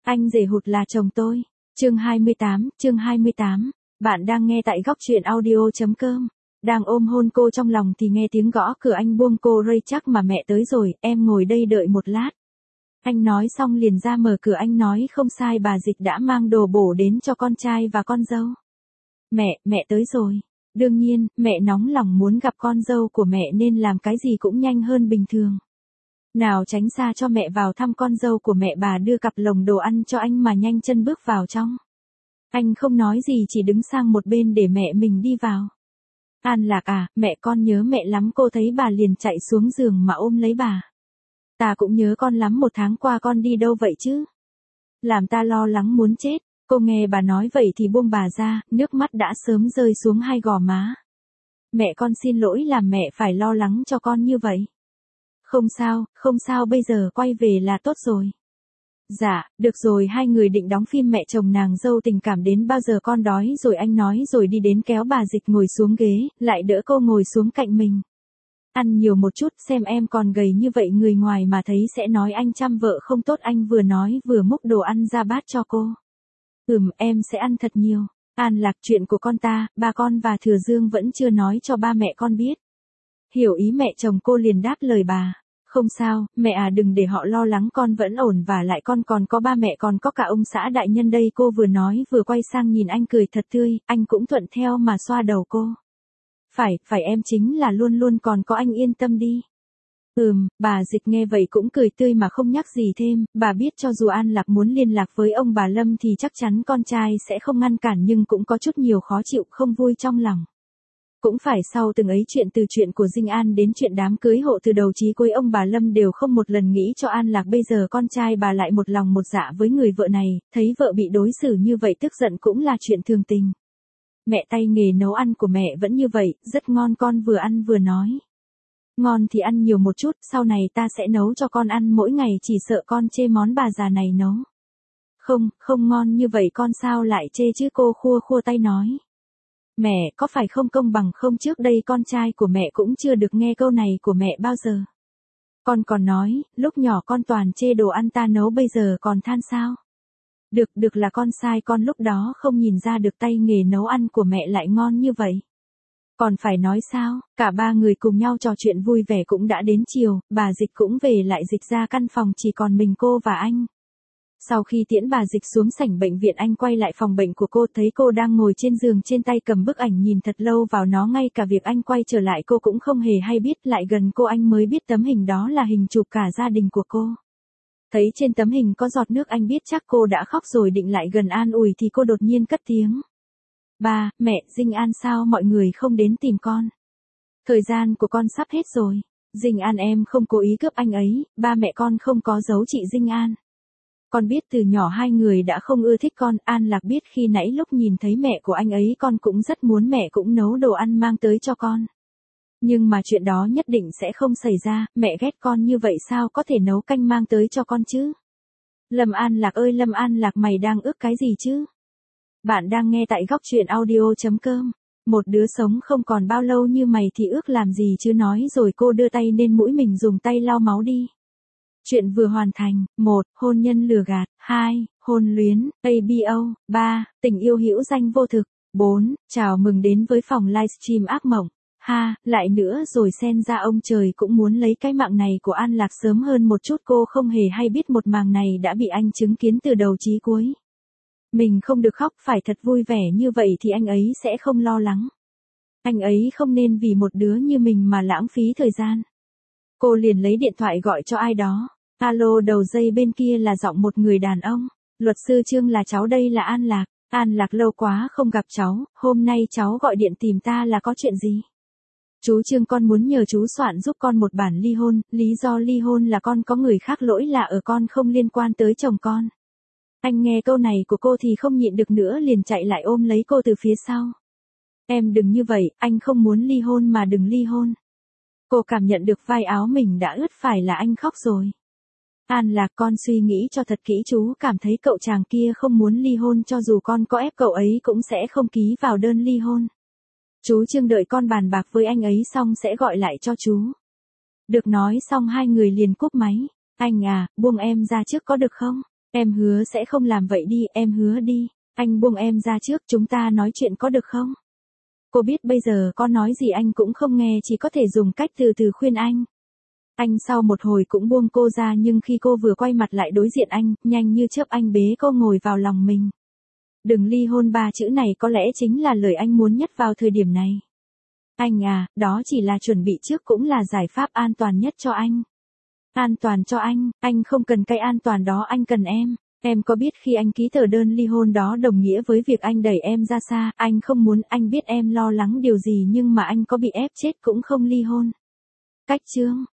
Anh rể hụt là chồng tôi. Chương 28. Bạn đang nghe tại góc truyện audio.com. Đang ôm hôn cô trong lòng thì nghe tiếng gõ cửa, anh buông cô rơi, chắc mà mẹ tới rồi, em ngồi đây đợi một lát. Anh nói xong liền ra mở cửa, anh nói không sai, bà Dịch đã mang đồ bổ đến cho con trai và con dâu. Mẹ tới rồi. Đương nhiên, mẹ nóng lòng muốn gặp con dâu của mẹ nên làm cái gì cũng nhanh hơn bình thường. Nào tránh xa cho mẹ vào thăm con dâu của mẹ, bà đưa cặp lồng đồ ăn cho anh mà nhanh chân bước vào trong. Anh không nói gì, chỉ đứng sang một bên để mẹ mình đi vào. An Lạc à, mẹ con nhớ mẹ lắm. Cô thấy bà liền chạy xuống giường mà ôm lấy bà. Ta cũng nhớ con lắm, 1 tháng qua con đi đâu vậy chứ? Làm ta lo lắng muốn chết. Cô nghe bà nói vậy thì buông bà ra, nước mắt đã sớm rơi xuống hai gò má. Mẹ con xin lỗi làm mẹ phải lo lắng cho con như vậy. Không sao, bây giờ quay về là tốt rồi. Dạ, được rồi. Hai người định đóng phim mẹ chồng nàng dâu tình cảm đến bao giờ con đói rồi, anh nói rồi đi đến kéo bà Dịch ngồi xuống ghế, lại đỡ cô ngồi xuống cạnh mình. Ăn nhiều một chút, xem em còn gầy như vậy, người ngoài mà thấy sẽ nói anh chăm vợ không tốt. Anh vừa nói vừa múc đồ ăn ra bát cho cô. Em sẽ ăn thật nhiều. An Lạc, chuyện của con ta, ba con và Thừa Dương vẫn chưa nói cho ba mẹ con biết. Hiểu ý mẹ chồng, cô liền đáp lời bà. Không sao, mẹ à, đừng để họ lo lắng, con vẫn ổn, và lại con còn có ba mẹ, còn có cả ông xã đại nhân đây. Cô vừa nói vừa quay sang nhìn anh cười thật tươi, anh cũng thuận theo mà xoa đầu cô. Phải em chính là luôn luôn, còn có anh yên tâm đi. Bà Dịch nghe vậy cũng cười tươi mà không nhắc gì thêm. Bà biết cho dù An Lạc muốn liên lạc với ông bà Lâm thì chắc chắn con trai sẽ không ngăn cản, nhưng cũng có chút nhiều khó chịu, không vui trong lòng. Cũng phải sau từng ấy chuyện, từ chuyện của Dinh An đến chuyện đám cưới hộ, từ đầu chí cuối ông bà Lâm đều không một lần nghĩ cho An Lạc. Bây giờ con trai bà lại một lòng một dạ với người vợ này, thấy vợ bị đối xử như vậy tức giận cũng là chuyện thường tình. Mẹ, tay nghề nấu ăn của mẹ vẫn như vậy, rất ngon, con vừa ăn vừa nói. Ngon thì ăn nhiều một chút, sau này ta sẽ nấu cho con ăn mỗi ngày, chỉ sợ con chê món bà già này nấu. Không ngon như vậy con sao lại chê chứ? Cô khua tay nói. Mẹ, có phải không công bằng không? Trước đây con trai của mẹ cũng chưa được nghe câu này của mẹ bao giờ. Con còn nói, lúc nhỏ con toàn chê đồ ăn ta nấu, bây giờ còn than sao? Được là con sai, con lúc đó không nhìn ra được tay nghề nấu ăn của mẹ lại ngon như vậy. Còn phải nói sao? Cả ba người cùng nhau trò chuyện vui vẻ cũng đã đến chiều, bà Dịch cũng về lại. Dịch ra căn phòng chỉ còn mình cô và anh. Sau khi tiễn bà Dịch xuống sảnh bệnh viện, anh quay lại phòng bệnh của cô, thấy cô đang ngồi trên giường, trên tay cầm bức ảnh, nhìn thật lâu vào nó. Ngay cả việc anh quay trở lại cô cũng không hề hay biết, lại gần cô anh mới biết tấm hình đó là hình chụp cả gia đình của cô. Thấy trên tấm hình có giọt nước, anh biết chắc cô đã khóc rồi, định lại gần an ủi thì cô đột nhiên cất tiếng. Ba, mẹ, Dinh An sao mọi người không đến tìm con? Thời gian của con sắp hết rồi. Dinh An em không cố ý cướp anh ấy, ba mẹ con không có giấu chị Dinh An. Con biết từ nhỏ hai người đã không ưa thích con. An Lạc biết khi nãy lúc nhìn thấy mẹ của anh ấy, con cũng rất muốn mẹ cũng nấu đồ ăn mang tới cho con. Nhưng mà chuyện đó nhất định sẽ không xảy ra, mẹ ghét con như vậy sao có thể nấu canh mang tới cho con chứ? Lâm An Lạc ơi, Lâm An Lạc, mày đang ước cái gì chứ? Bạn đang nghe tại góc truyện audio.com. Một đứa sống không còn bao lâu như mày thì ước làm gì chứ? Nói rồi cô đưa tay lên mũi mình, dùng tay lau máu đi. Chuyện vừa hoàn thành. 1. Hôn nhân lừa gạt. 2. Hôn luyến, ABO. 3. Tình yêu hữu danh vô thực. 4. Chào mừng đến với phòng livestream ác mộng. Lại nữa rồi, xen ra ông trời cũng muốn lấy cái mạng này của An Lạc sớm hơn một chút. Cô không hề hay biết một màn này đã bị anh chứng kiến từ đầu chí cuối. Mình không được khóc, phải thật vui vẻ như vậy thì anh ấy sẽ không lo lắng. Anh ấy không nên vì một đứa như mình mà lãng phí thời gian. Cô liền lấy điện thoại gọi cho ai đó. Alo, đầu dây bên kia là giọng một người đàn ông. Luật sư Trương, là cháu đây, là An Lạc. An Lạc, lâu quá không gặp cháu, hôm nay cháu gọi điện tìm ta là có chuyện gì? Chú Trương, con muốn nhờ chú soạn giúp con một bản ly hôn, lý do ly hôn là con có người khác, lỗi là ở con, không liên quan tới chồng con. Anh nghe câu này của cô thì không nhịn được nữa, liền chạy lại ôm lấy cô từ phía sau. Em đừng như vậy, anh không muốn ly hôn mà đừng ly hôn. Cô cảm nhận được vai áo mình đã ướt, phải là anh khóc rồi. An Lạc, con suy nghĩ cho thật kỹ, chú cảm thấy cậu chàng kia không muốn ly hôn, cho dù con có ép cậu ấy cũng sẽ không ký vào đơn ly hôn. Chú Trương đợi con bàn bạc với anh ấy xong sẽ gọi lại cho chú. Được, nói xong hai người liền cúp máy. Anh à, buông em ra trước có được không? Em hứa sẽ không làm vậy đi, em hứa đi. Anh buông em ra trước, chúng ta nói chuyện có được không? Cô biết bây giờ có nói gì anh cũng không nghe, chỉ có thể dùng cách từ từ khuyên anh. Anh sau một hồi cũng buông cô ra, nhưng khi cô vừa quay mặt lại đối diện anh, nhanh như chớp anh bế cô ngồi vào lòng mình. Đừng ly hôn, ba chữ này có lẽ chính là lời anh muốn nhất vào thời điểm này. Anh à, đó chỉ là chuẩn bị trước, cũng là giải pháp an toàn nhất cho anh. An toàn cho anh không cần cái an toàn đó, anh cần em. Em có biết khi anh ký tờ đơn ly hôn đó đồng nghĩa với việc anh đẩy em ra xa, anh không muốn, anh biết em lo lắng điều gì, nhưng mà anh có bị ép chết cũng không ly hôn. Cách chương